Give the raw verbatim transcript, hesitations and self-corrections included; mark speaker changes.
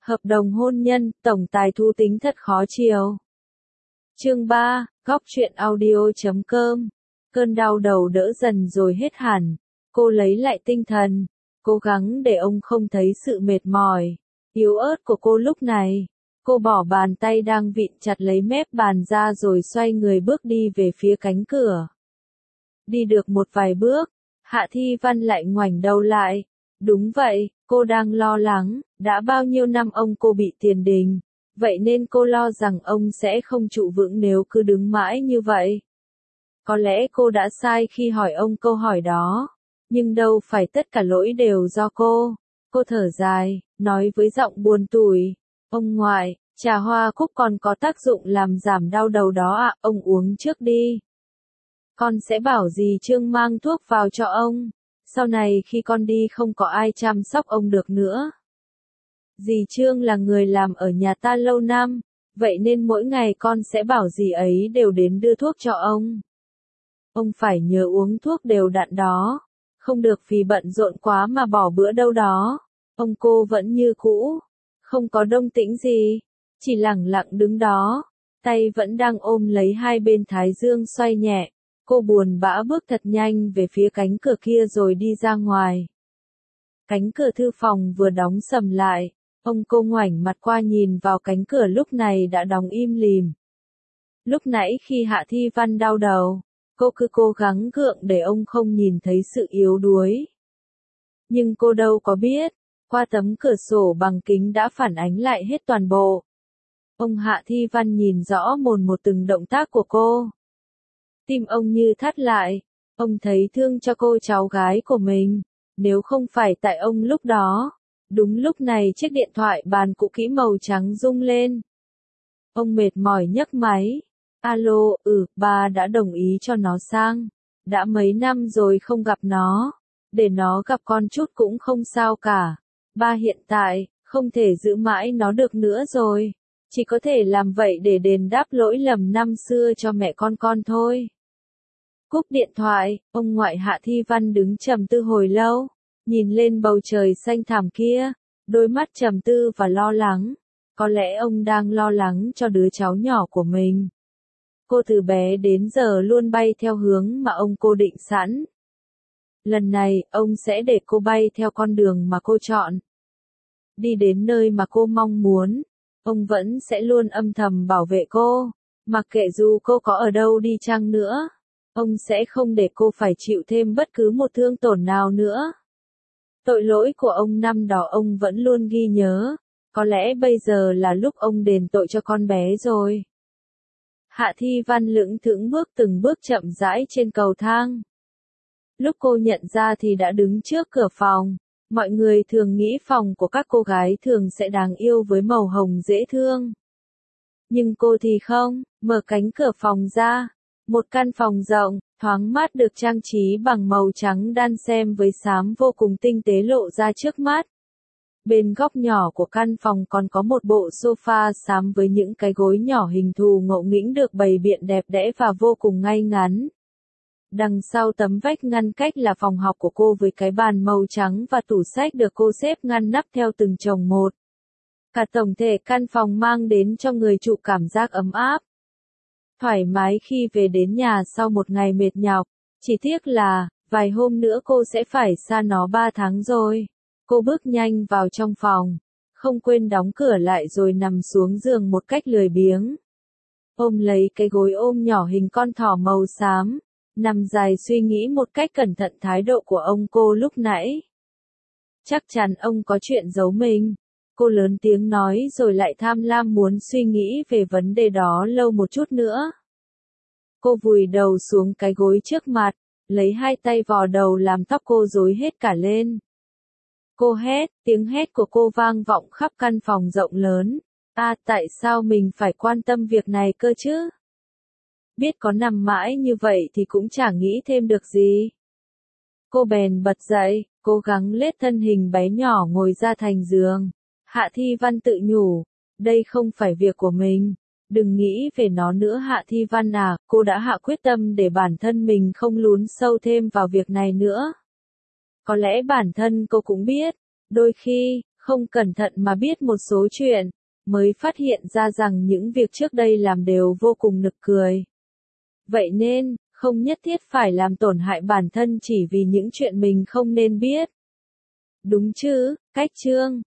Speaker 1: Hợp đồng hôn nhân, tổng tài thú tính thật khó chiều. Chương ba, góc truyện audio chấm com. Cơn đau đầu đỡ dần rồi hết hẳn. Cô lấy lại tinh thần, cố gắng để ông không thấy sự mệt mỏi, yếu ớt của cô lúc này. Cô bỏ bàn tay đang vịn chặt lấy mép bàn ra rồi xoay người bước đi về phía cánh cửa. Đi được một vài bước, Hạ Thi Văn lại ngoảnh đầu lại. Đúng vậy, cô đang lo lắng, đã bao nhiêu năm ông cô bị tiền đình, vậy nên cô lo rằng ông sẽ không trụ vững nếu cứ đứng mãi như vậy. Có lẽ cô đã sai khi hỏi ông câu hỏi đó, nhưng đâu phải tất cả lỗi đều do cô. Cô thở dài, nói với giọng buồn tủi, ông ngoại, trà hoa cúc còn có tác dụng làm giảm đau đầu đó ạ, ông uống trước đi. Con sẽ bảo dì Trương mang thuốc vào cho ông, sau này khi con đi không có ai chăm sóc ông được nữa. Dì Trương là người làm ở nhà ta lâu năm, vậy nên mỗi ngày con sẽ bảo dì ấy đều đến đưa thuốc cho ông. Ông phải nhớ uống thuốc đều đặn đó, không được vì bận rộn quá mà bỏ bữa đâu đó. Ông cô vẫn như cũ, không có động tĩnh gì, chỉ lẳng lặng đứng đó, tay vẫn đang ôm lấy hai bên thái dương xoay nhẹ. Cô buồn bã bước thật nhanh về phía cánh cửa kia rồi đi ra ngoài. Cánh cửa thư phòng vừa đóng sầm lại, ông cô ngoảnh mặt qua nhìn vào cánh cửa lúc này đã đóng im lìm. Lúc nãy khi Hạ Thi Văn đau đầu, cô cứ cố gắng gượng để ông không nhìn thấy sự yếu đuối. Nhưng cô đâu có biết, qua tấm cửa sổ bằng kính đã phản ánh lại hết toàn bộ. Ông Hạ Thi Văn nhìn rõ mồn một từng động tác của cô. Tim ông như thắt lại, ông thấy thương cho cô cháu gái của mình, nếu không phải tại ông lúc đó. Đúng lúc này chiếc điện thoại bàn cũ kỹ màu trắng rung lên. Ông mệt mỏi nhấc máy. Alo, ừ, ba đã đồng ý cho nó sang. Đã mấy năm rồi không gặp nó. Để nó gặp con chút cũng không sao cả. Ba hiện tại, không thể giữ mãi nó được nữa rồi. Chỉ có thể làm vậy để đền đáp lỗi lầm năm xưa cho mẹ con con thôi. Cúp điện thoại, ông ngoại Hạ Thi Văn đứng trầm tư hồi lâu, nhìn lên bầu trời xanh thẳm kia, đôi mắt trầm tư và lo lắng. Có lẽ ông đang lo lắng cho đứa cháu nhỏ của mình. Cô từ bé đến giờ luôn bay theo hướng mà ông cô định sẵn. Lần này, ông sẽ để cô bay theo con đường mà cô chọn. Đi đến nơi mà cô mong muốn, ông vẫn sẽ luôn âm thầm bảo vệ cô, mặc kệ dù cô có ở đâu đi chăng nữa. Ông sẽ không để cô phải chịu thêm bất cứ một thương tổn nào nữa. Tội lỗi của ông năm đó ông vẫn luôn ghi nhớ, có lẽ bây giờ là lúc ông đền tội cho con bé rồi. Hạ Thi Văn lững thững bước từng bước chậm rãi trên cầu thang. Lúc cô nhận ra thì đã đứng trước cửa phòng. Mọi người thường nghĩ phòng của các cô gái thường sẽ đáng yêu với màu hồng dễ thương. Nhưng cô thì không, mở cánh cửa phòng ra. Một căn phòng rộng, thoáng mát được trang trí bằng màu trắng đan xen với xám vô cùng tinh tế lộ ra trước mắt. Bên góc nhỏ của căn phòng còn có một bộ sofa xám với những cái gối nhỏ hình thù ngộ nghĩnh được bày biện đẹp đẽ và vô cùng ngay ngắn. Đằng sau tấm vách ngăn cách là phòng học của cô với cái bàn màu trắng và tủ sách được cô xếp ngăn nắp theo từng chồng một. Cả tổng thể căn phòng mang đến cho người chủ cảm giác ấm áp. Thoải mái khi về đến nhà sau một ngày mệt nhọc, chỉ tiếc là, vài hôm nữa cô sẽ phải xa nó ba tháng rồi. Cô bước nhanh vào trong phòng, không quên đóng cửa lại rồi nằm xuống giường một cách lười biếng. Ôm lấy cái gối ôm nhỏ hình con thỏ màu xám, nằm dài suy nghĩ một cách cẩn thận thái độ của ông cô lúc nãy. Chắc chắn ông có chuyện giấu mình. Cô lớn tiếng nói rồi lại tham lam muốn suy nghĩ về vấn đề đó lâu một chút nữa. Cô vùi đầu xuống cái gối trước mặt, lấy hai tay vò đầu làm tóc cô rối hết cả lên. Cô hét, tiếng hét của cô vang vọng khắp căn phòng rộng lớn. À, tại sao mình phải quan tâm việc này cơ chứ? Biết có nằm mãi như vậy thì cũng chẳng nghĩ thêm được gì. Cô bèn bật dậy, cố gắng lết thân hình bé nhỏ ngồi ra thành giường. Hạ Thi Văn tự nhủ, đây không phải việc của mình, đừng nghĩ về nó nữa Hạ Thi Văn à, cô đã hạ quyết tâm để bản thân mình không lún sâu thêm vào việc này nữa. Có lẽ bản thân cô cũng biết, đôi khi, Không cẩn thận mà biết một số chuyện, mới phát hiện ra rằng những việc trước đây làm đều vô cùng nực cười. Vậy nên, không nhất thiết phải làm tổn hại bản thân chỉ vì những chuyện mình không nên biết. Đúng chứ, cách chương.